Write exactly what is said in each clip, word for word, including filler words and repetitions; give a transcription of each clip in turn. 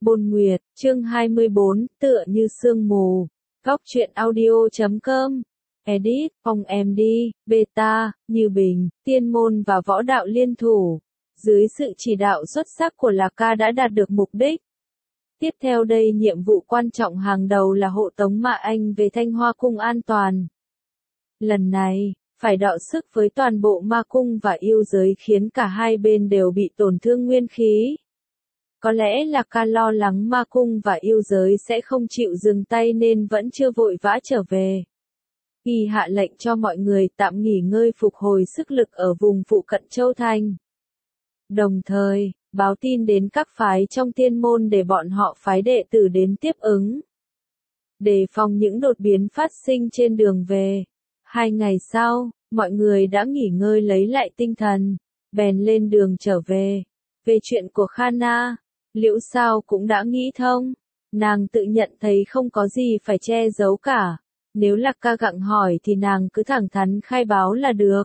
Bôn Nguyệt, chương hai mươi bốn, tựa như sương mù. Góc truyện audio chấm com. Edit, Phong em đi, Beta, Như Bình, Tiên Môn và Võ Đạo liên thủ. Dưới sự chỉ đạo xuất sắc của Lạc Ca đã đạt được mục đích. Tiếp theo đây nhiệm vụ quan trọng hàng đầu là hộ tống Mạ Anh về Thanh Hoa Cung an toàn. Lần này, phải đọ sức với toàn bộ ma cung và yêu giới khiến cả hai bên đều bị tổn thương nguyên khí. Có lẽ Lạc Ca lo lắng ma cung và yêu giới sẽ không chịu dừng tay nên vẫn chưa vội vã trở về. Y hạ lệnh cho mọi người tạm nghỉ ngơi phục hồi sức lực ở vùng phụ cận Châu Thành. Đồng thời, báo tin đến các phái trong tiên môn để bọn họ phái đệ tử đến tiếp ứng. Đề phòng những đột biến phát sinh trên đường về. Hai ngày sau, mọi người đã nghỉ ngơi lấy lại tinh thần, bèn lên đường trở về. Về chuyện của Khana, Liễu Sao cũng đã nghĩ thông. Nàng tự nhận thấy không có gì phải che giấu cả. Nếu Lạc Ca gặng hỏi thì nàng cứ thẳng thắn khai báo là được.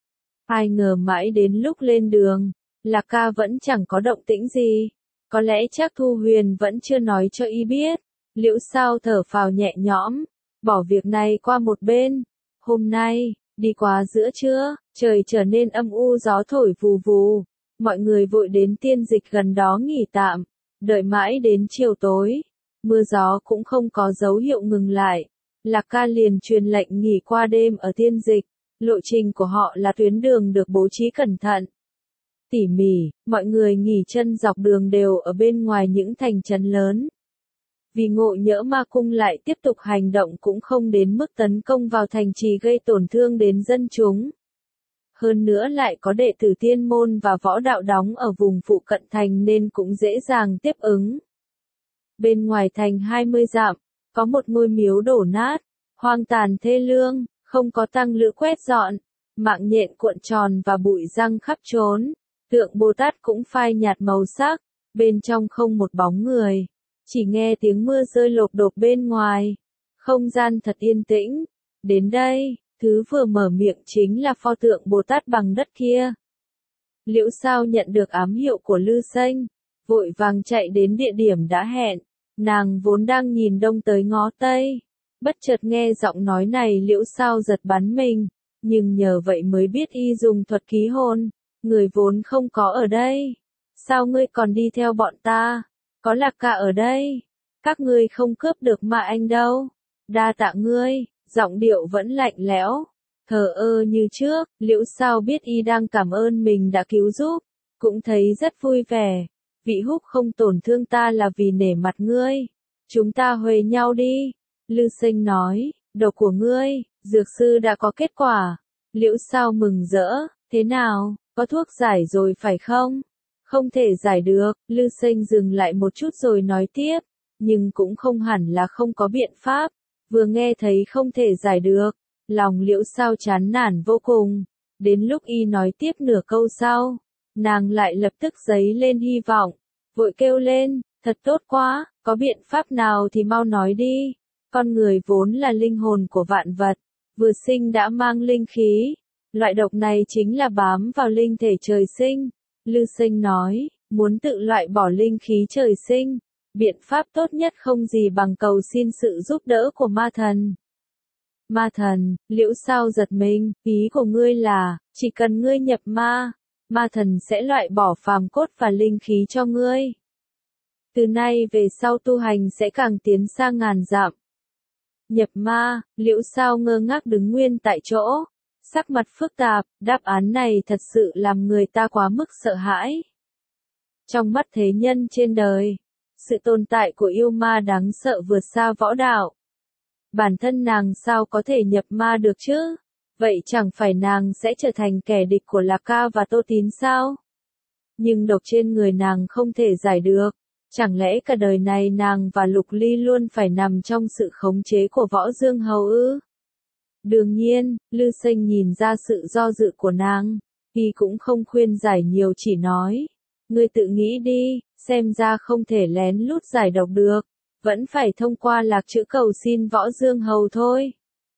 Ai ngờ mãi đến lúc lên đường, Lạc Ca vẫn chẳng có động tĩnh gì. Có lẽ chắc Thu Huyền vẫn chưa nói cho y biết. Liễu Sao thở phào nhẹ nhõm, bỏ việc này qua một bên. Hôm nay, đi qua giữa trưa, trời trở nên âm u gió thổi vù vù. Mọi người vội đến tiên dịch gần đó nghỉ tạm, đợi mãi đến chiều tối. Mưa gió cũng không có dấu hiệu ngừng lại. Lạc Ca liền truyền lệnh nghỉ qua đêm ở tiên dịch. Lộ trình của họ là tuyến đường được bố trí cẩn thận, tỉ mỉ, mọi người nghỉ chân dọc đường đều ở bên ngoài những thành trấn lớn. Vì ngộ nhỡ ma cung lại tiếp tục hành động cũng không đến mức tấn công vào thành trì gây tổn thương đến dân chúng. Hơn nữa lại có đệ tử tiên môn và võ đạo đóng ở vùng phụ cận thành nên cũng dễ dàng tiếp ứng. Bên ngoài thành hai mươi dặm, có một ngôi miếu đổ nát, hoang tàn thê lương, không có tăng lữ quét dọn, mạng nhện cuộn tròn và bụi răng khắp trốn. Tượng Bồ Tát cũng phai nhạt màu sắc, bên trong không một bóng người. Chỉ nghe tiếng mưa rơi lộp độp bên ngoài. Không gian thật yên tĩnh. Đến đây, thứ vừa mở miệng chính là pho tượng Bồ Tát bằng đất kia. Liễu Sao nhận được ám hiệu của Lư Sênh, vội vàng chạy đến địa điểm đã hẹn. Nàng vốn đang nhìn đông tới ngó tây. Bất chợt nghe giọng nói này Liễu Sao giật bắn mình. Nhưng nhờ vậy mới biết y dùng thuật ký hồn. Người vốn không có ở đây. Sao ngươi còn đi theo bọn ta? Có Lạc Ca ở đây. Các ngươi không cướp được Mạ Anh đâu. Đa tạ ngươi. Giọng điệu vẫn lạnh lẽo, thờ ơ như trước. Liễu Sao biết y đang cảm ơn mình đã cứu giúp, cũng thấy rất vui vẻ. Vị húc không tổn thương ta là vì nể mặt ngươi. Chúng ta huề nhau đi. Lư Sênh nói, độc của ngươi, dược sư đã có kết quả. Liễu Sao mừng rỡ, thế nào, có thuốc giải rồi phải không? Không thể giải được. Lư Sênh dừng lại một chút rồi nói tiếp, nhưng cũng không hẳn là không có biện pháp. Vừa nghe thấy không thể giải được, lòng Liễu Sao chán nản vô cùng. Đến lúc y nói tiếp nửa câu sau, nàng lại lập tức dấy lên hy vọng, vội kêu lên, thật tốt quá, có biện pháp nào thì mau nói đi. Con người vốn là linh hồn của vạn vật, vừa sinh đã mang linh khí. Loại độc này chính là bám vào linh thể trời sinh. Lư Sênh nói, muốn tự loại bỏ linh khí trời sinh, biện pháp tốt nhất không gì bằng cầu xin sự giúp đỡ của ma thần. Ma thần, Liễu Sao giật mình, ý của ngươi là, chỉ cần ngươi nhập ma, ma thần sẽ loại bỏ phàm cốt và linh khí cho ngươi. Từ nay về sau tu hành sẽ càng tiến xa ngàn dặm. Nhập ma, Liễu Sao ngơ ngác đứng nguyên tại chỗ, sắc mặt phức tạp, đáp án này thật sự làm người ta quá mức sợ hãi. Trong mắt thế nhân trên đời, sự tồn tại của yêu ma đáng sợ vượt xa võ đạo. Bản thân nàng sao có thể nhập ma được chứ? Vậy chẳng phải nàng sẽ trở thành kẻ địch của Lạc Ca và Tô Tín sao? Nhưng độc trên người nàng không thể giải được. Chẳng lẽ cả đời này nàng và Lục Ly luôn phải nằm trong sự khống chế của Võ Dương Hầu ư? Đương nhiên, Lư Sênh nhìn ra sự do dự của nàng. Y cũng không khuyên giải nhiều, chỉ nói, ngươi tự nghĩ đi. Xem ra không thể lén lút giải độc được, vẫn phải thông qua lạc chữ cầu xin Võ Dương Hầu thôi.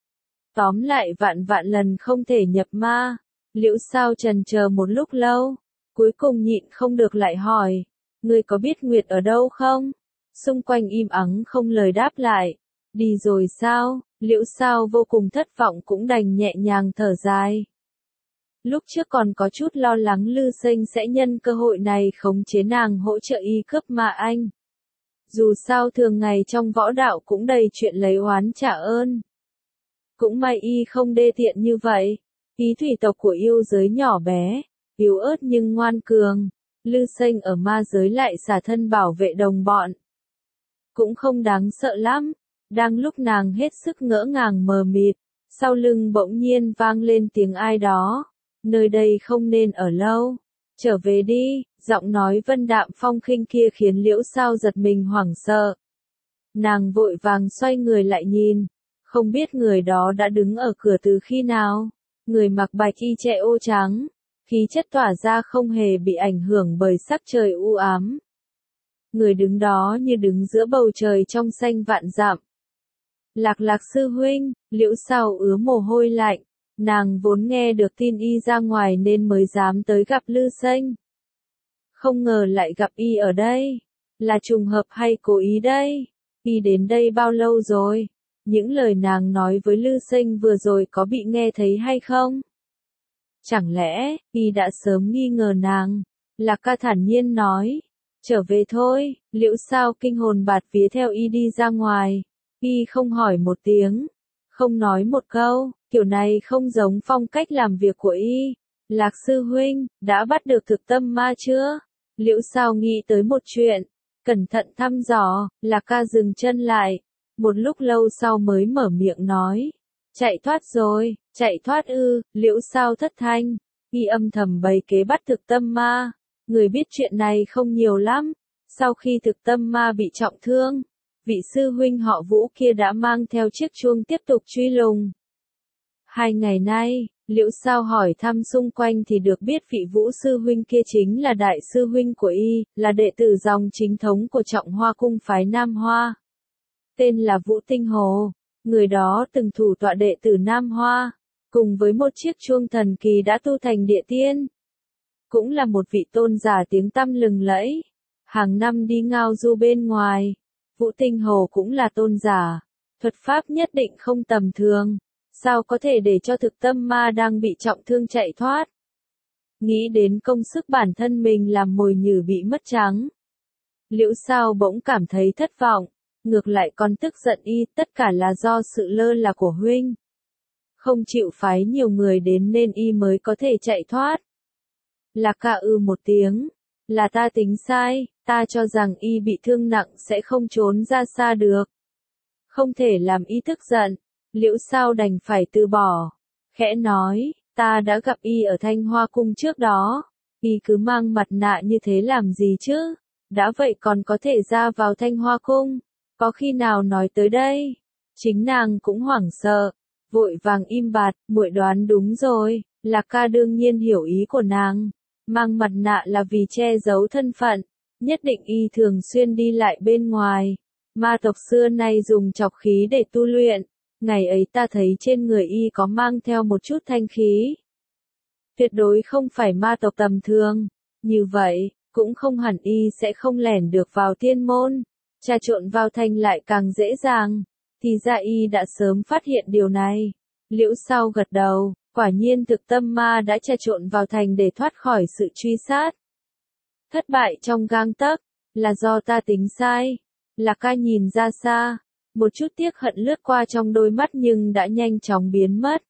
Tóm lại vạn vạn lần không thể nhập ma. Liễu Sao trần chờ một lúc lâu, cuối cùng nhịn không được lại hỏi, ngươi có biết Nguyệt ở đâu không? Xung quanh im ắng không lời đáp lại. Đi rồi sao? Liễu Sao vô cùng thất vọng cũng đành nhẹ nhàng thở dài. Lúc trước còn có chút lo lắng Lư Sinh sẽ nhân cơ hội này khống chế nàng hỗ trợ y cướp Ma Anh. Dù sao thường ngày trong võ đạo cũng đầy chuyện lấy oán trả ơn. Cũng may y không đê tiện như vậy. Ý thủy tộc của yêu giới nhỏ bé, yếu ớt nhưng ngoan cường. Lư Sinh ở ma giới lại xả thân bảo vệ đồng bọn. Cũng không đáng sợ lắm. Đang lúc nàng hết sức ngỡ ngàng mờ mịt, sau lưng bỗng nhiên vang lên tiếng ai đó. Nơi đây không nên ở lâu. Trở về đi, giọng nói vân đạm phong khinh kia khiến Liễu Sao giật mình hoảng sợ. Nàng vội vàng xoay người lại nhìn. Không biết người đó đã đứng ở cửa từ khi nào. Người mặc bạch y che ô trắng. Khí chất tỏa ra không hề bị ảnh hưởng bởi sắc trời u ám. Người đứng đó như đứng giữa bầu trời trong xanh vạn dặm. Lạc Lạc sư huynh, Liễu Sao ứa mồ hôi lạnh. Nàng vốn nghe được tin y ra ngoài nên mới dám tới gặp Lư Sinh. Không ngờ lại gặp y ở đây. Là trùng hợp hay cố ý đây? Y đến đây bao lâu rồi? Những lời nàng nói với Lư Sinh vừa rồi có bị nghe thấy hay không? Chẳng lẽ, y đã sớm nghi ngờ nàng? Lạc Ca thản nhiên nói. Trở về thôi, Liễu Sao kinh hồn bạt vía theo y đi ra ngoài. Y không hỏi một tiếng, không nói một câu, kiểu này không giống phong cách làm việc của y. Lạc sư huynh, đã bắt được thực tâm ma chưa? Liễu Sao nghĩ tới một chuyện, cẩn thận thăm dò. Lạc Ca dừng chân lại, một lúc lâu sau mới mở miệng nói. Chạy thoát rồi, chạy thoát ư? Liễu Sao thất thanh, y âm thầm bày kế bắt thực tâm ma. Người biết chuyện này không nhiều lắm. Sau khi thực tâm ma bị trọng thương, vị sư huynh họ Vũ kia đã mang theo chiếc chuông tiếp tục truy lùng. Hai ngày nay, Liễu Sao hỏi thăm xung quanh thì được biết vị Vũ sư huynh kia chính là đại sư huynh của y, là đệ tử dòng chính thống của Trọng Hoa cung phái Nam Hoa. Tên là Vũ Tinh Hồ, người đó từng thủ tọa đệ tử Nam Hoa, cùng với một chiếc chuông thần kỳ đã tu thành địa tiên. Cũng là một vị tôn giả tiếng tăm lừng lẫy, hàng năm đi ngao du bên ngoài. Vũ Tinh Hồ cũng là tôn giả, thuật pháp nhất định không tầm thường, sao có thể để cho thực tâm ma đang bị trọng thương chạy thoát. Nghĩ đến công sức bản thân mình làm mồi nhử bị mất trắng. Liễu Sao bỗng cảm thấy thất vọng, ngược lại còn tức giận y, tất cả là do sự lơ là của huynh. Không chịu phái nhiều người đến nên y mới có thể chạy thoát. Lạc Ca ư một tiếng, là ta tính sai, ta cho rằng y bị thương nặng sẽ không trốn ra xa được. Không thể làm y tức giận, Liễu Sao đành phải từ bỏ. Khẽ nói, ta đã gặp y ở Thanh Hoa cung trước đó, y cứ mang mặt nạ như thế làm gì chứ? Đã vậy còn có thể ra vào Thanh Hoa cung, có khi nào nói tới đây? Chính nàng cũng hoảng sợ, vội vàng im bặt, muội đoán đúng rồi. Lạc Ca đương nhiên hiểu ý của nàng. Mang mặt nạ là vì che giấu thân phận, nhất định y thường xuyên đi lại bên ngoài. Ma tộc xưa nay dùng chọc khí để tu luyện, ngày ấy ta thấy trên người y có mang theo một chút thanh khí. Tuyệt đối không phải ma tộc tầm thường, như vậy, cũng không hẳn y sẽ không lẻn được vào tiên môn, trà trộn vào thành lại càng dễ dàng, thì ra y đã sớm phát hiện điều này. Liễu Sao gật đầu. Quả nhiên thực tâm ma đã trà trộn vào thành để thoát khỏi sự truy sát. Thất bại trong gang tấc, là do ta tính sai. Lạc Ca nhìn ra xa, một chút tiếc hận lướt qua trong đôi mắt nhưng đã nhanh chóng biến mất.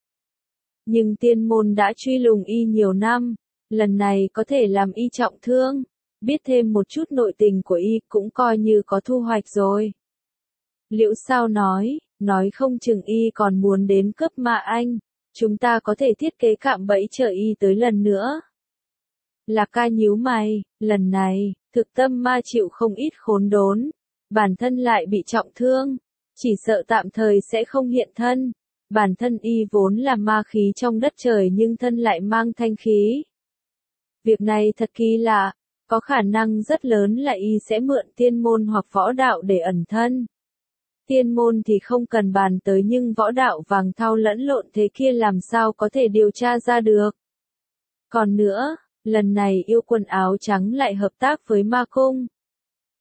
Nhưng tiên môn đã truy lùng y nhiều năm, lần này có thể làm y trọng thương, biết thêm một chút nội tình của y cũng coi như có thu hoạch rồi. Liễu Sao nói, nói không chừng y còn muốn đến cướp Ma Anh. Chúng ta có thể thiết kế cạm bẫy chờ y tới lần nữa. Lạc Ca nhíu mày, lần này, thực tâm ma chịu không ít khốn đốn, bản thân lại bị trọng thương, chỉ sợ tạm thời sẽ không hiện thân. Bản thân y vốn là ma khí trong đất trời nhưng thân lại mang thanh khí. Việc này thật kỳ lạ, có khả năng rất lớn là y sẽ mượn tiên môn hoặc võ đạo để ẩn thân. Tiên môn thì không cần bàn tới nhưng võ đạo vàng thau lẫn lộn thế kia làm sao có thể điều tra ra được. Còn nữa, lần này yêu quần áo trắng lại hợp tác với ma cung.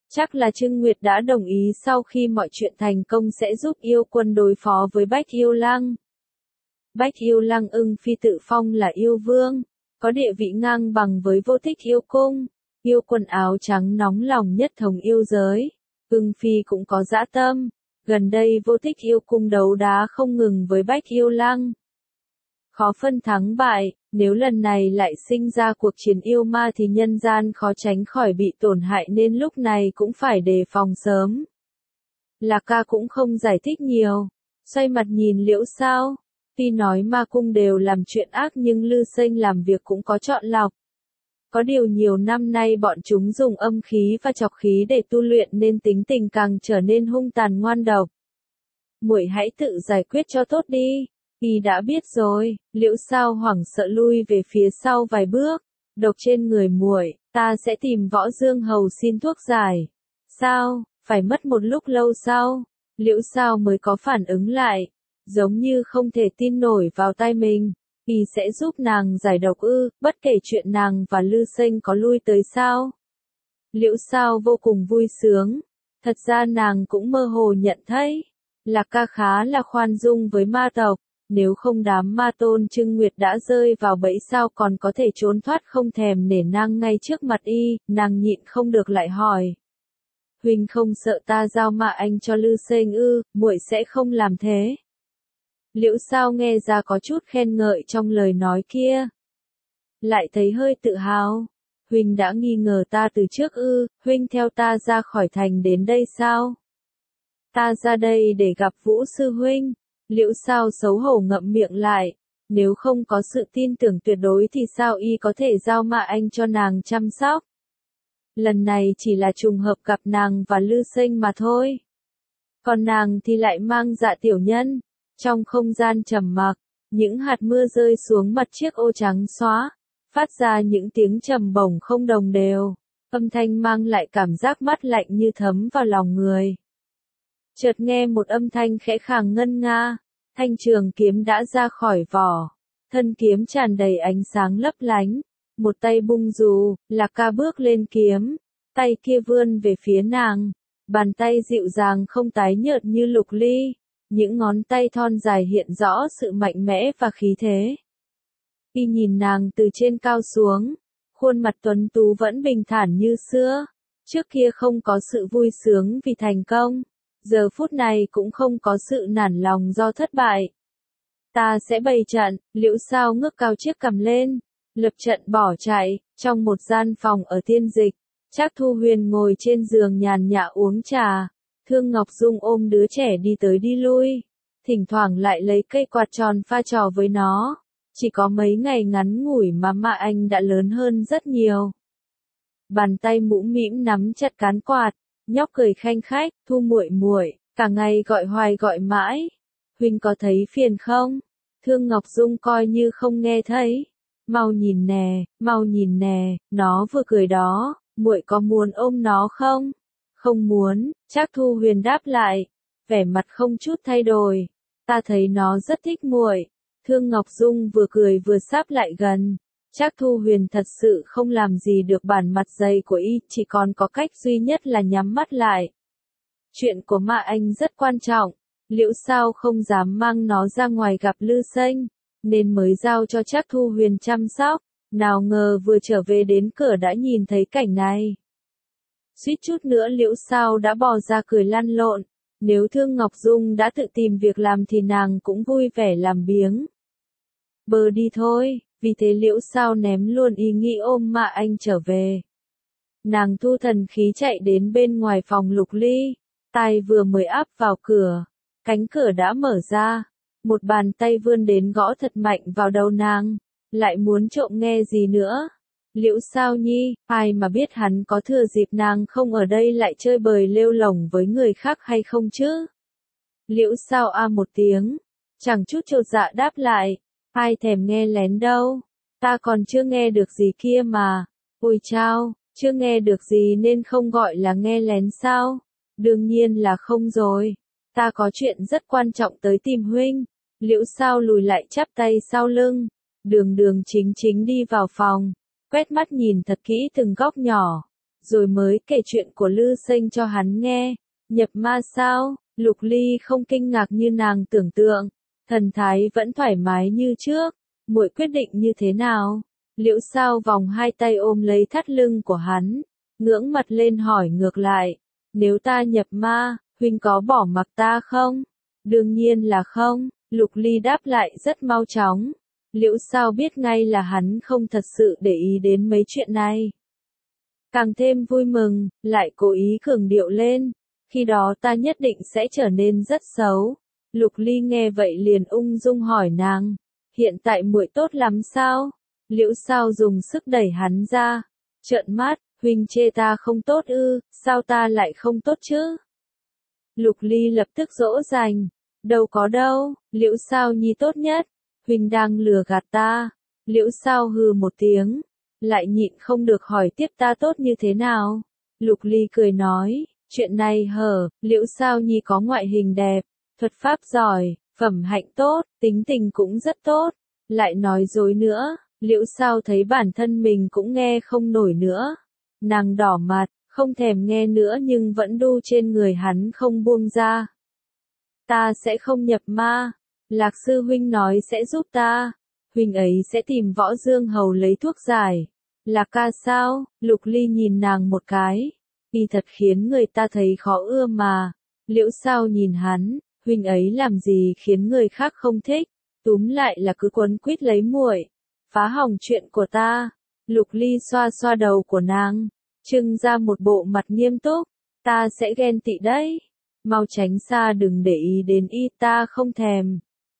Chắc là Trưng Nguyệt đã đồng ý sau khi mọi chuyện thành công sẽ giúp yêu quân đối phó với Bách Yêu Lăng. Bách Yêu Lăng ưng phi tự phong là yêu vương, có địa vị ngang bằng với Vô Thích yêu cung. Yêu quân áo trắng nóng lòng nhất thống yêu giới. Ưng phi cũng có dã tâm. Gần đây Vô Thích yêu cung đấu đá không ngừng với Bách Yêu Lăng. Khó phân thắng bại, nếu lần này lại sinh ra cuộc chiến yêu ma thì nhân gian khó tránh khỏi bị tổn hại nên lúc này cũng phải đề phòng sớm. Lạc Ca cũng không giải thích nhiều, xoay mặt nhìn Liễu Sao. Tuy nói ma cung đều làm chuyện ác nhưng Lư Sinh làm việc cũng có chọn lọc. Có điều nhiều năm nay bọn chúng dùng âm khí và chọc khí để tu luyện nên tính tình càng trở nên hung tàn ngoan độc. Muội hãy tự giải quyết cho tốt đi. Y đã biết rồi. Liễu Sao hoảng sợ lui về phía sau vài bước. Độc trên người muội, ta sẽ tìm Võ Dương Hầu xin thuốc giải. Sao? Phải mất một lúc lâu sau, Liễu Sao mới có phản ứng lại, giống như không thể tin nổi vào tai mình. Y sẽ giúp nàng giải độc ư? Bất kể chuyện nàng và Lư Sinh có lui tới sao? Liễu Sao vô cùng vui sướng. Thật ra nàng cũng mơ hồ nhận thấy, Lạc Ca khá là khoan dung với ma tộc. Nếu không đám ma tôn Trưng Nguyệt đã rơi vào bẫy sao còn có thể trốn thoát không thèm nể nang ngay trước mặt y, nàng nhịn không được lại hỏi. Huynh không sợ ta giao Ma Anh cho Lư Sinh ư? Muội sẽ không làm thế. Liễu Sao nghe ra có chút khen ngợi trong lời nói kia. Lại thấy hơi tự hào. Huynh đã nghi ngờ ta từ trước ư? Huynh theo ta ra khỏi thành đến đây sao? Ta ra đây để gặp Vũ sư huynh. Liễu Sao xấu hổ ngậm miệng lại. Nếu không có sự tin tưởng tuyệt đối thì sao y có thể giao Ma Anh cho nàng chăm sóc? Lần này chỉ là trùng hợp gặp nàng và Lư Sinh mà thôi. Còn nàng thì lại mang dạ tiểu nhân. Trong không gian trầm mặc, những hạt mưa rơi xuống mặt chiếc ô trắng xóa, phát ra những tiếng trầm bổng không đồng đều. Âm thanh mang lại cảm giác mát lạnh như thấm vào lòng người. Chợt nghe một âm thanh khẽ khàng ngân nga, thanh trường kiếm đã ra khỏi vỏ. Thân kiếm tràn đầy ánh sáng lấp lánh. Một tay bung dù, Lạc Ca bước lên kiếm, tay kia vươn về phía nàng, bàn tay dịu dàng không tái nhợt như lục ly, những ngón tay thon dài hiện rõ sự mạnh mẽ và khí thế. Y nhìn nàng từ trên cao xuống, khuôn mặt tuấn tú vẫn bình thản như xưa, trước kia không có sự vui sướng vì thành công, giờ phút này cũng không có sự nản lòng do thất bại. Ta sẽ bày trận. Liễu Sao ngước cao chiếc cằm lên, lập trận bỏ chạy. Trong một gian phòng ở Tiên Dịch, Trác Thu Huyền ngồi trên giường nhàn nhã uống trà. Thương Ngọc Dung ôm đứa trẻ đi tới đi lui, thỉnh thoảng lại lấy cây quạt tròn pha trò với nó. Chỉ có mấy ngày ngắn ngủi mà Ma Anh đã lớn hơn rất nhiều. Bàn tay mũm mĩm nắm chặt cán quạt, nhóc cười khanh khách, Thu muội muội, cả ngày gọi hoài gọi mãi. Huynh có thấy phiền không? Thương Ngọc Dung coi như không nghe thấy. Mau nhìn nè, mau nhìn nè, nó vừa cười đó, muội có muốn ôm nó không? Không muốn, Trác Thu Huyền đáp lại, vẻ mặt không chút thay đổi. Ta thấy nó rất thích muội. Thương Ngọc Dung vừa cười vừa sáp lại gần. Trác Thu Huyền thật sự không làm gì được bản mặt dày của y, chỉ còn có cách duy nhất là nhắm mắt lại. Chuyện của Ma Anh rất quan trọng, Liễu Sao không dám mang nó ra ngoài gặp Lư Sinh, nên mới giao cho Trác Thu Huyền chăm sóc. Nào ngờ vừa trở về đến cửa đã nhìn thấy cảnh này. Suýt chút nữa Liễu Sao đã bò ra cười lăn lộn. Nếu Thương Ngọc Dung đã tự tìm việc làm thì nàng cũng vui vẻ làm biếng. Bờ đi thôi, vì thế Liễu Sao ném luôn ý nghĩ ôm Ma Anh trở về. Nàng thu thần khí chạy đến bên ngoài phòng Lục Ly, tai vừa mới áp vào cửa, cánh cửa đã mở ra, một bàn tay vươn đến gõ thật mạnh vào đầu nàng, lại muốn trộm nghe gì nữa. Liễu Sao nhi, ai mà biết hắn có thừa dịp nàng không ở đây lại chơi bời lêu lổng với người khác hay không chứ? Liễu Sao a một tiếng, chẳng chút chột dạ đáp lại, ai thèm nghe lén đâu, ta còn chưa nghe được gì kia mà. Ôi chao, chưa nghe được gì nên không gọi là nghe lén sao? Đương nhiên là không rồi, ta có chuyện rất quan trọng tới tìm huynh. Liễu Sao lùi lại chắp tay sau lưng, đường đường chính chính đi vào phòng, quét mắt nhìn thật kỹ từng góc nhỏ, rồi mới kể chuyện của Lư Sinh cho hắn nghe. Nhập ma sao? Lục Ly không kinh ngạc như nàng tưởng tượng, thần thái vẫn thoải mái như trước. Muội quyết định như thế nào? Liễu Sao vòng hai tay ôm lấy thắt lưng của hắn, ngưỡng mặt lên hỏi ngược lại, nếu ta nhập ma, huynh có bỏ mặc ta không? Đương nhiên là không, Lục Ly đáp lại rất mau chóng. Liễu Sao biết ngay là hắn không thật sự để ý đến mấy chuyện này. Càng thêm vui mừng, lại cố ý cường điệu lên, khi đó ta nhất định sẽ trở nên rất xấu. Lục Ly nghe vậy liền ung dung hỏi nàng, hiện tại muội tốt lắm sao? Liễu Sao dùng sức đẩy hắn ra, trợn mắt, huynh chê ta không tốt ư, sao ta lại không tốt chứ? Lục Ly lập tức dỗ dành, đâu có đâu, Liễu Sao nhi tốt nhất, huynh đang lừa gạt ta. Liễu Sao hừ một tiếng, lại nhịn không được hỏi tiếp ta tốt như thế nào? Lục Ly cười nói, chuyện này hở, Liễu Sao nhi có ngoại hình đẹp, thuật pháp giỏi, phẩm hạnh tốt, tính tình cũng rất tốt, lại nói dối nữa. Liễu Sao thấy bản thân mình cũng nghe không nổi nữa, nàng đỏ mặt, không thèm nghe nữa nhưng vẫn đu trên người hắn không buông ra. Ta sẽ không nhập ma, Lạc sư huynh nói sẽ giúp ta, huynh ấy sẽ tìm Võ Dương Hầu lấy thuốc giải. Lạc ca sao? Lục Ly nhìn nàng một cái, y thật khiến người ta thấy khó ưa mà. Liễu Sao nhìn hắn, huynh ấy làm gì khiến người khác không thích, túm lại là cứ quấn quýt lấy muội, phá hỏng chuyện của ta. Lục Ly xoa xoa đầu của nàng, trưng ra một bộ mặt nghiêm túc, ta sẽ ghen tị đấy, mau tránh xa đừng để ý đến y, ta không thèm.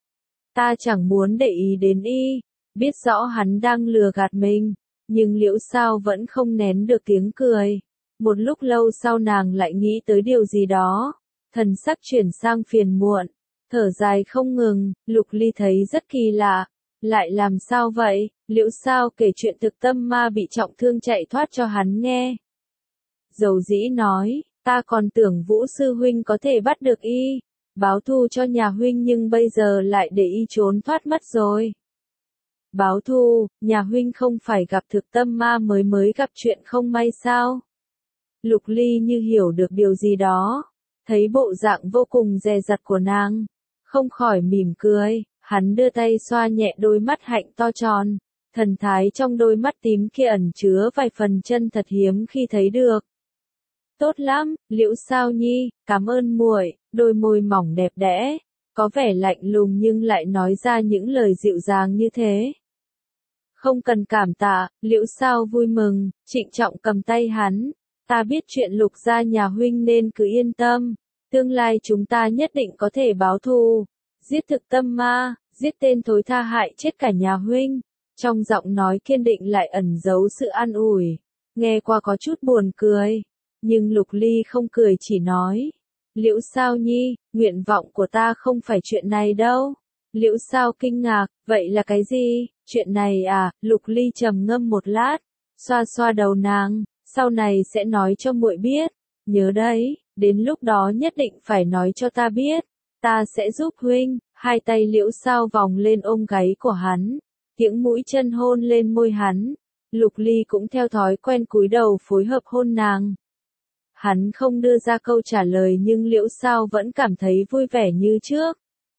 Ta chẳng muốn để ý đến y, biết rõ hắn đang lừa gạt mình, nhưng Liễu Sao vẫn không nén được tiếng cười. Một lúc lâu sau nàng lại nghĩ tới điều gì đó, thần sắc chuyển sang phiền muộn, thở dài không ngừng. Lục Ly thấy rất kỳ lạ, lại làm sao vậy? Liễu Sao kể chuyện thực tâm ma bị trọng thương chạy thoát cho hắn nghe. Dầu dĩ nói, ta còn tưởng Vũ sư huynh có thể bắt được y, báo thù cho nhà huynh, nhưng bây giờ lại để y trốn thoát mất rồi. Báo thù, nhà huynh không phải gặp thực tâm ma mới mới gặp chuyện không may sao? Lục Ly như hiểu được điều gì đó, thấy bộ dạng vô cùng dè dặt của nàng, không khỏi mỉm cười. Hắn đưa tay xoa nhẹ đôi mắt hạnh to tròn, thần thái trong đôi mắt tím kia ẩn chứa vài phần chân thật hiếm khi thấy được. Tốt lắm, Liễu Sao nhi, cảm ơn muội. Đôi môi mỏng đẹp đẽ, có vẻ lạnh lùng nhưng lại nói ra những lời dịu dàng như thế. Không cần cảm tạ, Liễu Sao vui mừng, trịnh trọng cầm tay hắn. Ta biết chuyện Lục gia nhà huynh nên cứ yên tâm, tương lai chúng ta nhất định có thể báo thù, giết thực tâm ma, giết tên thối tha hại chết cả nhà huynh. Trong giọng nói kiên định lại ẩn giấu sự an ủi, nghe qua có chút buồn cười, nhưng Lục Ly không cười chỉ nói, Liễu Sao nhi, nguyện vọng của ta không phải chuyện này đâu. Liễu Sao kinh ngạc, vậy là cái gì? Chuyện này à? Lục Ly trầm ngâm một lát, xoa xoa đầu nàng, sau này sẽ nói cho muội biết, nhớ đấy, đến lúc đó nhất định phải nói cho ta biết, ta sẽ giúp huynh. Hai tay Liễu Sao vòng lên ôm gáy của hắn, tiếng mũi chân hôn lên môi hắn. Lục Ly cũng theo thói quen cúi đầu phối hợp hôn nàng. Hắn không đưa ra câu trả lời nhưng Liễu Sao vẫn cảm thấy vui vẻ như trước.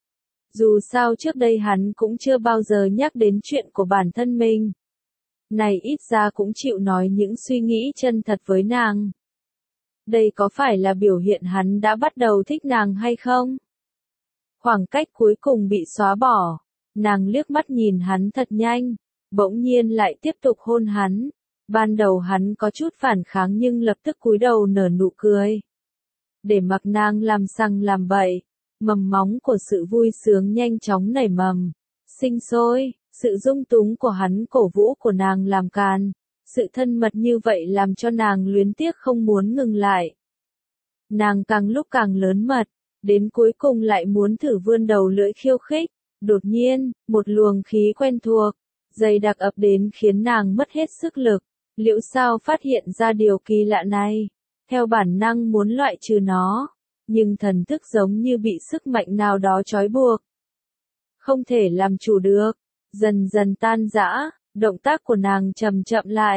Dù sao trước đây hắn cũng chưa bao giờ nhắc đến chuyện của bản thân mình. Này ít ra cũng chịu nói những suy nghĩ chân thật với nàng. Đây có phải là biểu hiện hắn đã bắt đầu thích nàng hay không? Khoảng cách cuối cùng bị xóa bỏ, nàng liếc mắt nhìn hắn thật nhanh, bỗng nhiên lại tiếp tục hôn hắn. Ban đầu hắn có chút phản kháng nhưng lập tức cúi đầu nở nụ cười. Để mặc nàng làm sằng làm bậy, mầm móng của sự vui sướng nhanh chóng nảy mầm, sinh sôi. Sự dung túng của hắn cổ vũ của nàng làm càn, sự thân mật như vậy làm cho nàng luyến tiếc không muốn ngừng lại. Nàng càng lúc càng lớn mật, đến cuối cùng lại muốn thử vươn đầu lưỡi khiêu khích. Đột nhiên, một luồng khí quen thuộc, dày đặc ập đến khiến nàng mất hết sức lực. Liễu Sao phát hiện ra điều kỳ lạ này, theo bản năng muốn loại trừ nó, nhưng thần thức giống như bị sức mạnh nào đó trói buộc. Không thể làm chủ được, dần dần tan rã, động tác của nàng chậm chậm lại,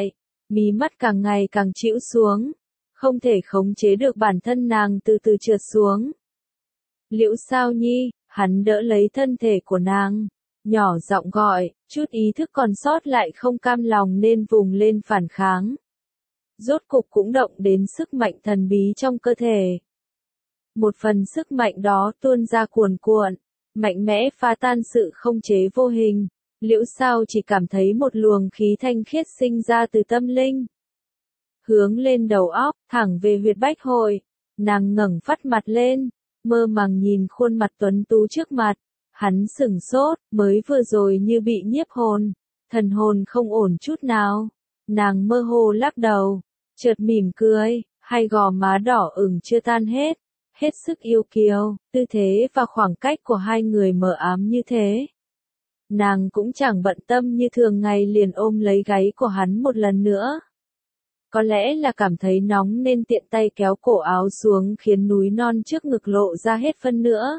Mí mắt càng ngày càng chĩu xuống, không thể khống chế được bản thân nàng từ từ trượt xuống. Liễu Sao Nhi, hắn đỡ lấy thân thể của nàng, nhỏ giọng gọi, chút ý thức còn sót lại không cam lòng nên vùng lên phản kháng. Rốt cục cũng động đến sức mạnh thần bí trong cơ thể. Một phần sức mạnh đó tuôn ra cuồn cuộn, mạnh mẽ phá tan sự không chế vô hình. Liễu Sao chỉ cảm thấy một luồng khí thanh khiết sinh ra từ tâm linh, hướng lên đầu óc, thẳng về huyệt bách hội. Nàng ngẩng phát mặt lên, mơ màng nhìn khuôn mặt tuấn tú trước mặt. Hắn sửng sốt, mới vừa rồi như bị nhiếp hồn, thần hồn không ổn chút nào. Nàng mơ hồ lắc đầu, chợt mỉm cười, hai gò má đỏ ửng chưa tan hết, hết sức yêu kiều, tư thế và khoảng cách của hai người mờ ám như thế. Nàng cũng chẳng bận tâm như thường ngày liền ôm lấy gáy của hắn một lần nữa. Có lẽ là cảm thấy nóng nên tiện tay kéo cổ áo xuống khiến núi non trước ngực lộ ra hết phân nữa.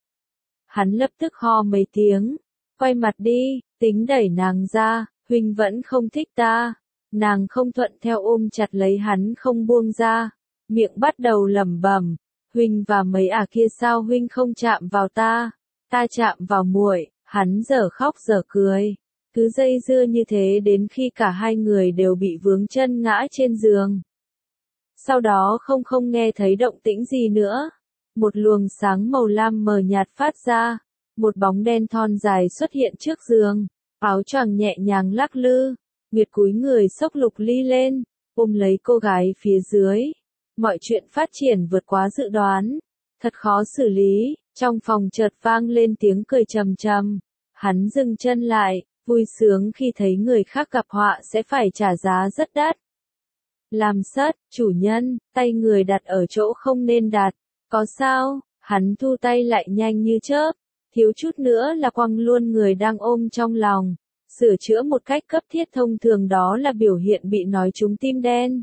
Hắn lập tức ho mấy tiếng, quay mặt đi, tính đẩy nàng ra, huynh vẫn không thích ta. Nàng không thuận theo ôm chặt lấy hắn không buông ra, miệng bắt đầu lẩm bẩm, huynh và mấy ả kia sao huynh không chạm vào ta, ta chạm vào muội. Hắn dở khóc dở cười, cứ dây dưa như thế đến khi cả hai người đều bị vướng chân ngã trên giường. Sau đó không không nghe thấy động tĩnh gì nữa. Một luồng sáng màu lam mờ nhạt phát ra, một bóng đen thon dài xuất hiện trước giường, áo choàng nhẹ nhàng lắc lư. Nguyệt cúi người xốc Lục Ly lên, ôm lấy cô gái phía dưới. Mọi chuyện phát triển vượt quá dự đoán, thật khó xử lý. Trong phòng chợt vang lên tiếng cười trầm trầm. Hắn dừng chân lại, vui sướng khi thấy người khác gặp họa sẽ phải trả giá rất đắt. Làm sất, chủ nhân, tay người đặt ở chỗ không nên đặt. Có sao? Hắn thu tay lại nhanh như chớp, thiếu chút nữa là quăng luôn người đang ôm trong lòng. Sửa chữa một cách cấp thiết thông thường đó là biểu hiện bị nói trúng tim đen.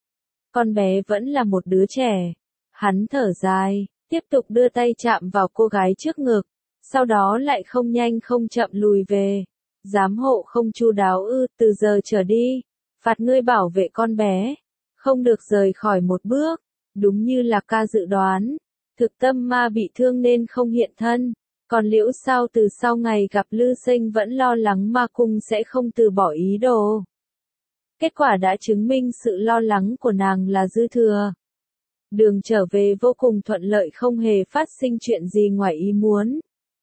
Con bé vẫn là một đứa trẻ. Hắn thở dài, tiếp tục đưa tay chạm vào cô gái trước ngực, sau đó lại không nhanh không chậm lùi về. Giám hộ không chu đáo ư, từ giờ trở đi, phạt ngươi bảo vệ con bé, không được rời khỏi một bước. Đúng như là ca dự đoán, thực tâm ma bị thương nên không hiện thân, còn Liễu Sao từ sau ngày gặp Lư Sinh vẫn lo lắng ma cung sẽ không từ bỏ ý đồ. Kết quả đã chứng minh sự lo lắng của nàng là dư thừa. Đường trở về vô cùng thuận lợi, không hề phát sinh chuyện gì ngoài ý muốn.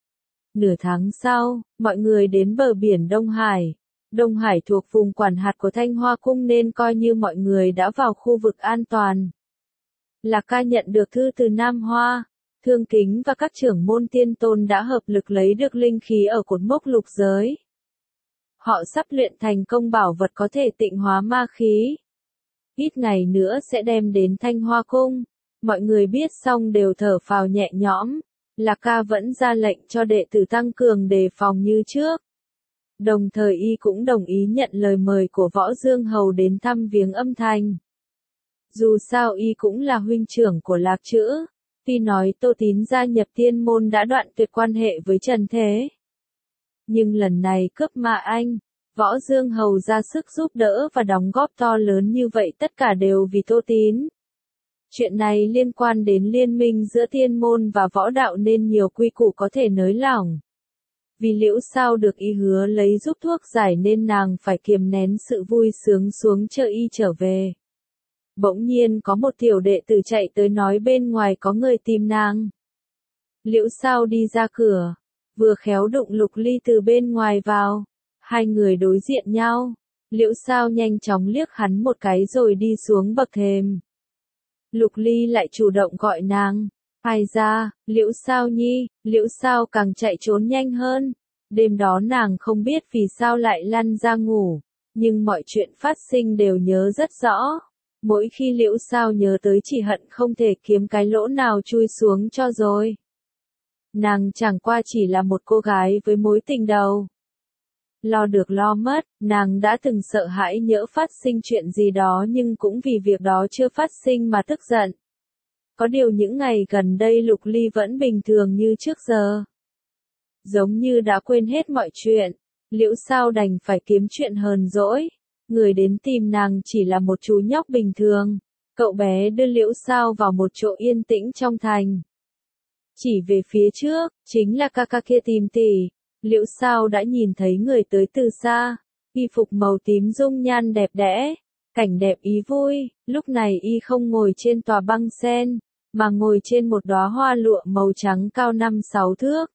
Nửa tháng sau, mọi người đến bờ biển Đông Hải. Đông Hải thuộc vùng quản hạt của Thanh Hoa Cung nên coi như mọi người đã vào khu vực an toàn. Lạc Ca nhận được thư từ Nam Hoa, Thương Kính và các trưởng môn tiên tôn đã hợp lực lấy được linh khí ở cột mốc lục giới. Họ sắp luyện thành công bảo vật có thể tịnh hóa ma khí. Ít ngày nữa sẽ đem đến Thanh Hoa Cung. Mọi người biết xong đều thở phào nhẹ nhõm. Lạc Ca vẫn ra lệnh cho đệ tử tăng cường đề phòng như trước. Đồng thời y cũng đồng ý nhận lời mời của Võ Dương Hầu đến thăm viếng Âm Thành. Dù sao y cũng là huynh trưởng của Lạc Trữ. Tuy nói Tô Tín gia nhập tiên môn đã đoạn tuyệt quan hệ với Trần Thế. Nhưng lần này cướp Ma Anh, Võ Dương Hầu ra sức giúp đỡ và đóng góp to lớn như vậy tất cả đều vì Tô Tín. Chuyện này liên quan đến liên minh giữa tiên môn và võ đạo nên nhiều quy củ có thể nới lỏng. Vì Liễu Sao được y hứa lấy giúp thuốc giải nên nàng phải kiềm nén sự vui sướng xuống chờ y trở về. Bỗng nhiên có một tiểu đệ tử chạy tới nói bên ngoài có người tìm nàng. Liễu Sao đi ra cửa, vừa khéo đụng Lục Ly từ bên ngoài vào. Hai người đối diện nhau. Liễu Sao nhanh chóng liếc hắn một cái rồi đi xuống bậc thềm. Lục Ly lại chủ động gọi nàng. Ai ra, Liễu Sao Nhi. Liễu Sao càng chạy trốn nhanh hơn. Đêm đó nàng không biết vì sao lại lăn ra ngủ, nhưng mọi chuyện phát sinh đều nhớ rất rõ. Mỗi khi Liễu Sao nhớ tới chỉ hận không thể kiếm cái lỗ nào chui xuống cho rồi. Nàng chẳng qua chỉ là một cô gái với mối tình đầu. Lo được lo mất, nàng đã từng sợ hãi nhỡ phát sinh chuyện gì đó nhưng cũng vì việc đó chưa phát sinh mà tức giận. Có điều những ngày gần đây Lục Ly vẫn bình thường như trước giờ. Giống như đã quên hết mọi chuyện, Liễu Sao đành phải kiếm chuyện hờn dỗi. người đến tìm nàng chỉ là một chú nhóc bình thường. Cậu bé đưa Liễu Sao vào một chỗ yên tĩnh trong thành. Chỉ về phía trước, chính là ca ca kia tìm tỷ. Liễu Sao đã nhìn thấy người tới từ xa, y phục màu tím dung nhan đẹp đẽ, cảnh đẹp ý vui, lúc này y không ngồi trên tòa băng sen, mà ngồi trên một đóa hoa lụa màu trắng cao năm sáu thước.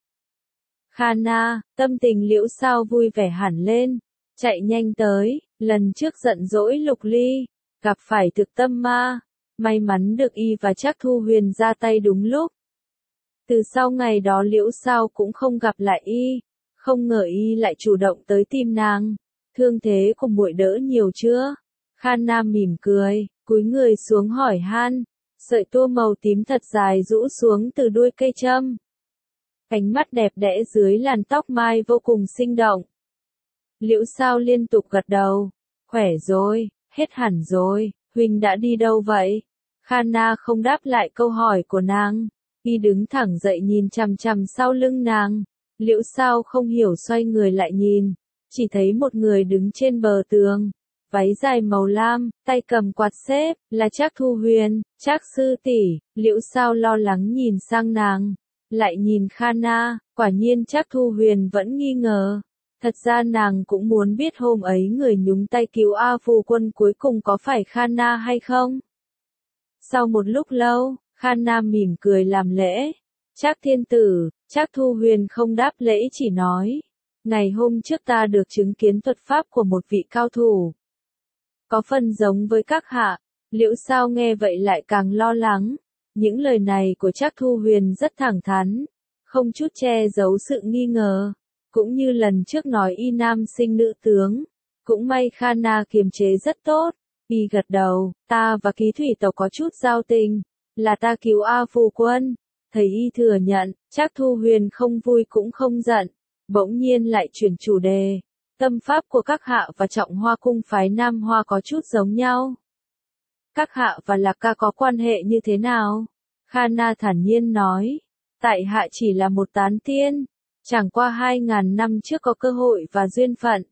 Khana, tâm tình Liễu Sao vui vẻ hẳn lên, chạy nhanh tới, lần trước giận dỗi Lục Ly, gặp phải thực tâm ma, may mắn được y và Trác Thu Huyền ra tay đúng lúc. Từ sau ngày đó Liễu Sao cũng không gặp lại y, không ngờ y lại chủ động tới tìm nàng. Thương thế của muội đỡ nhiều chưa? Khana mỉm cười, cúi người xuống hỏi han, sợi tua màu tím thật dài rũ xuống từ đuôi cây châm. Ánh mắt đẹp đẽ dưới làn tóc mai vô cùng sinh động. Liễu Sao liên tục gật đầu, khỏe rồi, hết hẳn rồi, huynh đã đi đâu vậy? Khana không đáp lại câu hỏi của nàng, y đứng thẳng dậy nhìn chằm chằm sau lưng nàng. Liễu Sao không hiểu xoay người lại nhìn, chỉ thấy một người đứng trên bờ tường, váy dài màu lam, tay cầm quạt xếp, là Trác Thu Huyền. Trác sư tỷ. Liễu Sao lo lắng nhìn sang nàng, lại nhìn Khana, quả nhiên Trác Thu Huyền vẫn nghi ngờ. Thật ra nàng cũng muốn biết hôm ấy người nhúng tay cứu A Phù Quân cuối cùng có phải Khana hay không. Sau một lúc lâu, Khana mỉm cười làm lễ. Trác thiên tử. Trác Thu Huyền không đáp lễ chỉ nói, ngày hôm trước ta được chứng kiến thuật pháp của một vị cao thủ. Có phần giống với các hạ. Liễu Sao nghe vậy lại càng lo lắng. Những lời này của Trác Thu Huyền rất thẳng thắn, không chút che giấu sự nghi ngờ. Cũng như lần trước nói y nam sinh nữ tướng. Cũng may Khana kiềm chế rất tốt. Y gật đầu, ta và Ký Thủy Tộc có chút giao tình. Là ta cứu A Phù Quân. Thấy y thừa nhận, Trác Thu Huyền không vui cũng không giận. Bỗng nhiên lại chuyển chủ đề. Tâm pháp của các hạ và Trọng Hoa cung phái Nam Hoa có chút giống nhau. Các hạ và Lạc Ca có quan hệ như thế nào? Khana thản nhiên nói. Tại hạ chỉ là một tán tiên. Chẳng qua hai ngàn năm trước có cơ hội và duyên phận.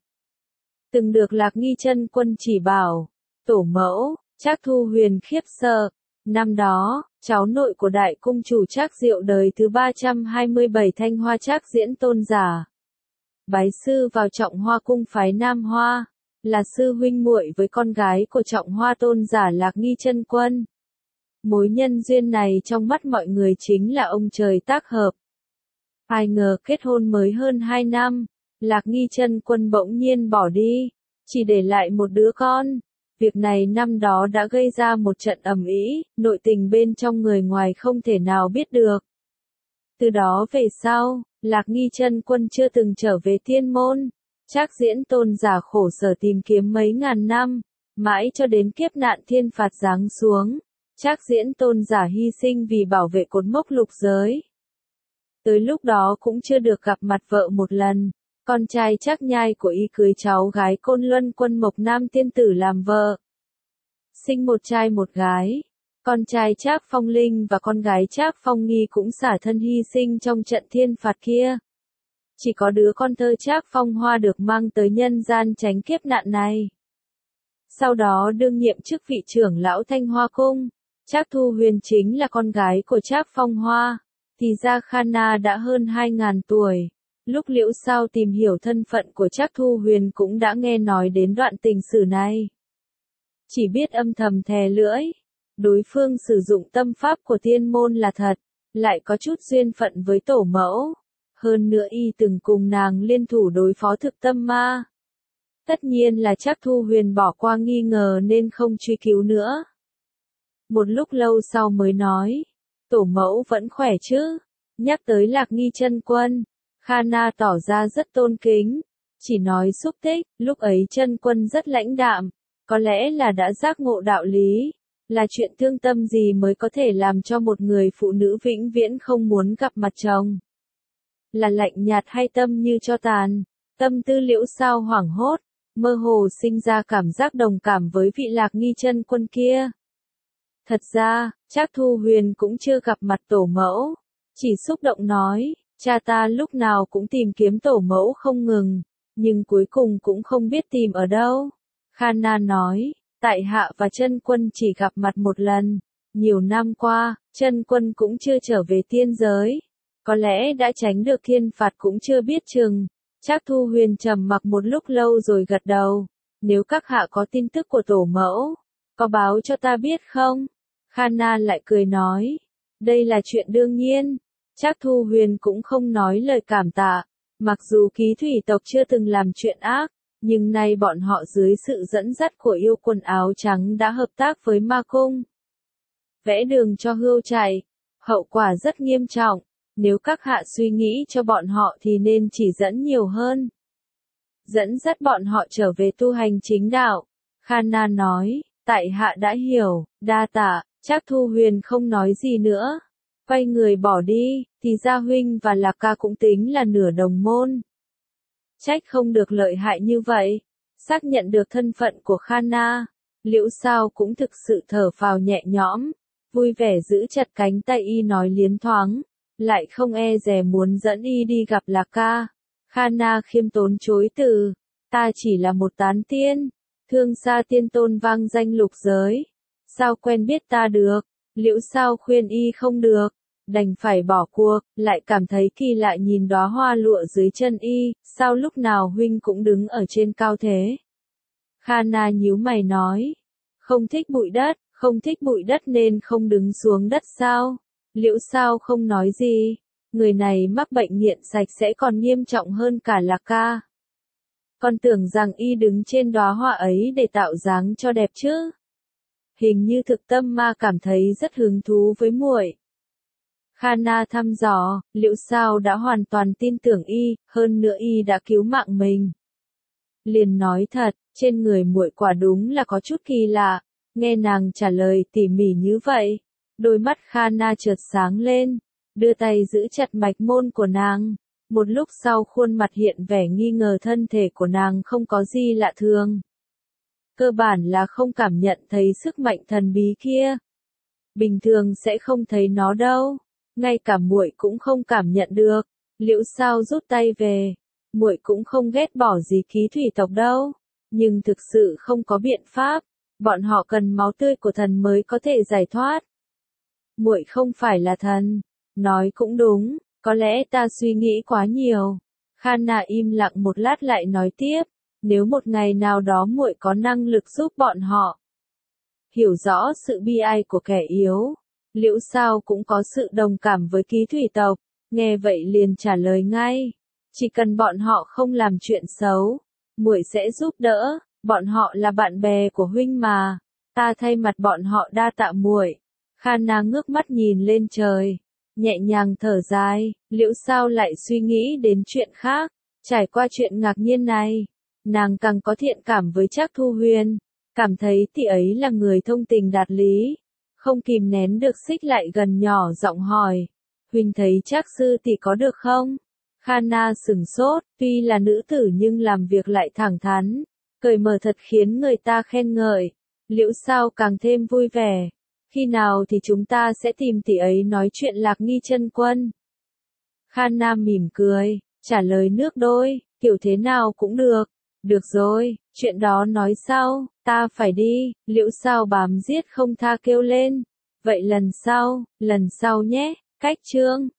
Từng được Lạc Nghi Chân Quân chỉ bảo. Tổ mẫu. Trác Thu Huyền khiếp sợ. Năm đó, cháu nội của đại cung chủ Trác Diệu đời thứ ba trăm hai mươi bảy Thanh Hoa Trác Diễn Tôn giả. Bái sư vào Trọng Hoa cung phái Nam Hoa, là sư huynh muội với con gái của Trọng Hoa Tôn giả Lạc Nghi Chân Quân. Mối nhân duyên này trong mắt mọi người chính là ông trời tác hợp. Ai ngờ kết hôn mới hơn hai năm, Lạc Nghi Chân Quân bỗng nhiên bỏ đi, chỉ để lại một đứa con. Việc này năm đó đã gây ra một trận ầm ĩ, nội tình bên trong người ngoài không thể nào biết được. Từ đó về sau, Lạc Nghi Chân Quân chưa từng trở về Tiên Môn. Trác Diễn Tôn giả khổ sở tìm kiếm mấy ngàn năm, mãi cho đến kiếp nạn thiên phạt giáng xuống. Trác Diễn Tôn giả hy sinh vì bảo vệ cột mốc lục giới. Tới lúc đó cũng chưa được gặp mặt vợ một lần. Con trai Trác Nhai của y cưới cháu gái Côn Luân Quân Mộc Nam Tiên Tử làm vợ. Sinh một trai một gái. Con trai Trác Phong Linh và con gái Trác Phong Nghi cũng xả thân hy sinh trong trận thiên phạt kia. Chỉ có đứa con thơ Trác Phong Hoa được mang tới nhân gian tránh kiếp nạn này. Sau đó đương nhiệm chức vị trưởng lão Thanh Hoa Cung. Trác Thu Huyền chính là con gái của Trác Phong Hoa. Thì ra Khana đã hơn hai ngàn tuổi. Lúc Liễu Sao tìm hiểu thân phận của Trác Thu Huyền cũng đã nghe nói đến đoạn tình sử này. Chỉ biết âm thầm thè lưỡi. Đối phương sử dụng tâm pháp của tiên môn là thật, lại có chút duyên phận với tổ mẫu. Hơn nữa y từng cùng nàng liên thủ đối phó thực tâm ma. Tất nhiên là Trác Thu Huyền bỏ qua nghi ngờ nên không truy cứu nữa. Một lúc lâu sau mới nói, tổ mẫu vẫn khỏe chứ? Nhắc tới Lạc Nghi Chân Quân, Khana tỏ ra rất tôn kính, chỉ nói xúc tích, lúc ấy Chân Quân rất lãnh đạm, có lẽ là đã giác ngộ đạo lý, là chuyện thương tâm gì mới có thể làm cho một người phụ nữ vĩnh viễn không muốn gặp mặt chồng. Là lạnh nhạt hay tâm như tro tàn, tâm tư Liễu Sao hoảng hốt, mơ hồ sinh ra cảm giác đồng cảm với vị Lạc Nghi Chân Quân kia. Thật ra, Trác Thu Huyền cũng chưa gặp mặt tổ mẫu, chỉ xúc động nói, cha ta lúc nào cũng tìm kiếm tổ mẫu không ngừng, nhưng cuối cùng cũng không biết tìm ở đâu. Khana nói, tại hạ và chân quân chỉ gặp mặt một lần. Nhiều năm qua, chân quân cũng chưa trở về tiên giới. Có lẽ đã tránh được thiên phạt cũng chưa biết chừng. Trác Thu Huyền trầm mặc một lúc lâu rồi gật đầu. Nếu các hạ có tin tức của tổ mẫu, có báo cho ta biết không? Khana lại cười nói, đây là chuyện đương nhiên. Trác Thu Huyền cũng không nói lời cảm tạ. Mặc dù ký thủy tộc chưa từng làm chuyện ác, nhưng nay bọn họ dưới sự dẫn dắt của yêu quần áo trắng đã hợp tác với ma cung. Vẽ đường cho hươu chạy, hậu quả rất nghiêm trọng. Nếu các hạ suy nghĩ cho bọn họ thì nên chỉ dẫn nhiều hơn. Dẫn dắt bọn họ trở về tu hành chính đạo. Khana nói, tại hạ đã hiểu, đa tạ. Trác Thu Huyền không nói gì nữa. Quay người bỏ đi, thì Gia Huynh và Lạc Ca cũng tính là nửa đồng môn. Trách không được lợi hại như vậy. Xác nhận được thân phận của Khana, Liễu Sao cũng thực sự thở phào nhẹ nhõm, vui vẻ giữ chặt cánh tay y nói liến thoáng, lại không e dè muốn dẫn y đi gặp Lạc Ca. Khana khiêm tốn chối từ, ta chỉ là một tán tiên, Thương Sa Tiên Tôn vang danh lục giới, sao quen biết ta được? Liễu Sao khuyên y không được, đành phải bỏ cuộc, lại cảm thấy kỳ lạ nhìn đóa hoa lụa dưới chân y, sao lúc nào huynh cũng đứng ở trên cao thế? Khana nhíu mày nói, không thích bụi đất, không thích bụi đất nên không đứng xuống đất sao? Liễu Sao không nói gì, người này mắc bệnh nghiện sạch sẽ còn nghiêm trọng hơn cả Lạc Ca. Con tưởng rằng y đứng trên đóa hoa ấy để tạo dáng cho đẹp chứ. Hình như thực tâm ma cảm thấy rất hứng thú với muội. Khana thăm dò, Liễu Sao đã hoàn toàn tin tưởng y, hơn nữa y đã cứu mạng mình. Liền nói thật, trên người muội quả đúng là có chút kỳ lạ. Nghe nàng trả lời tỉ mỉ như vậy, đôi mắt Khana chợt sáng lên, đưa tay giữ chặt mạch môn của nàng. Một lúc sau khuôn mặt hiện vẻ nghi ngờ thân thể của nàng không có gì lạ thường. Cơ bản là không cảm nhận thấy sức mạnh thần bí kia. Bình thường sẽ không thấy nó đâu. Ngay cả muội cũng không cảm nhận được. Liễu Sao rút tay về. Muội cũng không ghét bỏ gì ký thủy tộc đâu. Nhưng thực sự không có biện pháp. Bọn họ cần máu tươi của thần mới có thể giải thoát. Muội không phải là thần. Nói cũng đúng. Có lẽ ta suy nghĩ quá nhiều. Khana im lặng một lát lại nói tiếp. Nếu một ngày nào đó muội có năng lực giúp bọn họ hiểu rõ sự bi ai của kẻ yếu, Liễu Sao cũng có sự đồng cảm với ký thủy tộc, nghe vậy liền trả lời ngay, chỉ cần bọn họ không làm chuyện xấu, muội sẽ giúp đỡ, bọn họ là bạn bè của huynh mà, ta thay mặt bọn họ đa tạ muội. Khana ngước mắt nhìn lên trời, nhẹ nhàng thở dài, Liễu Sao lại suy nghĩ đến chuyện khác, trải qua chuyện ngạc nhiên này. Nàng càng có thiện cảm với Trác Thu Huyền, cảm thấy tỷ ấy là người thông tình đạt lý, không kìm nén được xích lại gần nhỏ giọng hỏi, huynh thấy Trác sư tỷ có được không? Khana sừng sốt, tuy là nữ tử nhưng làm việc lại thẳng thắn, cởi mở thật khiến người ta khen ngợi. Liễu Sao càng thêm vui vẻ, khi nào thì chúng ta sẽ tìm tỷ ấy nói chuyện Lạc Nghi chân quân? Khana mỉm cười, trả lời nước đôi, kiểu thế nào cũng được. Được rồi, chuyện đó nói sau, ta phải đi, Liễu Sao bám giết không tha kêu lên. Vậy lần sau, lần sau nhé, cách chương.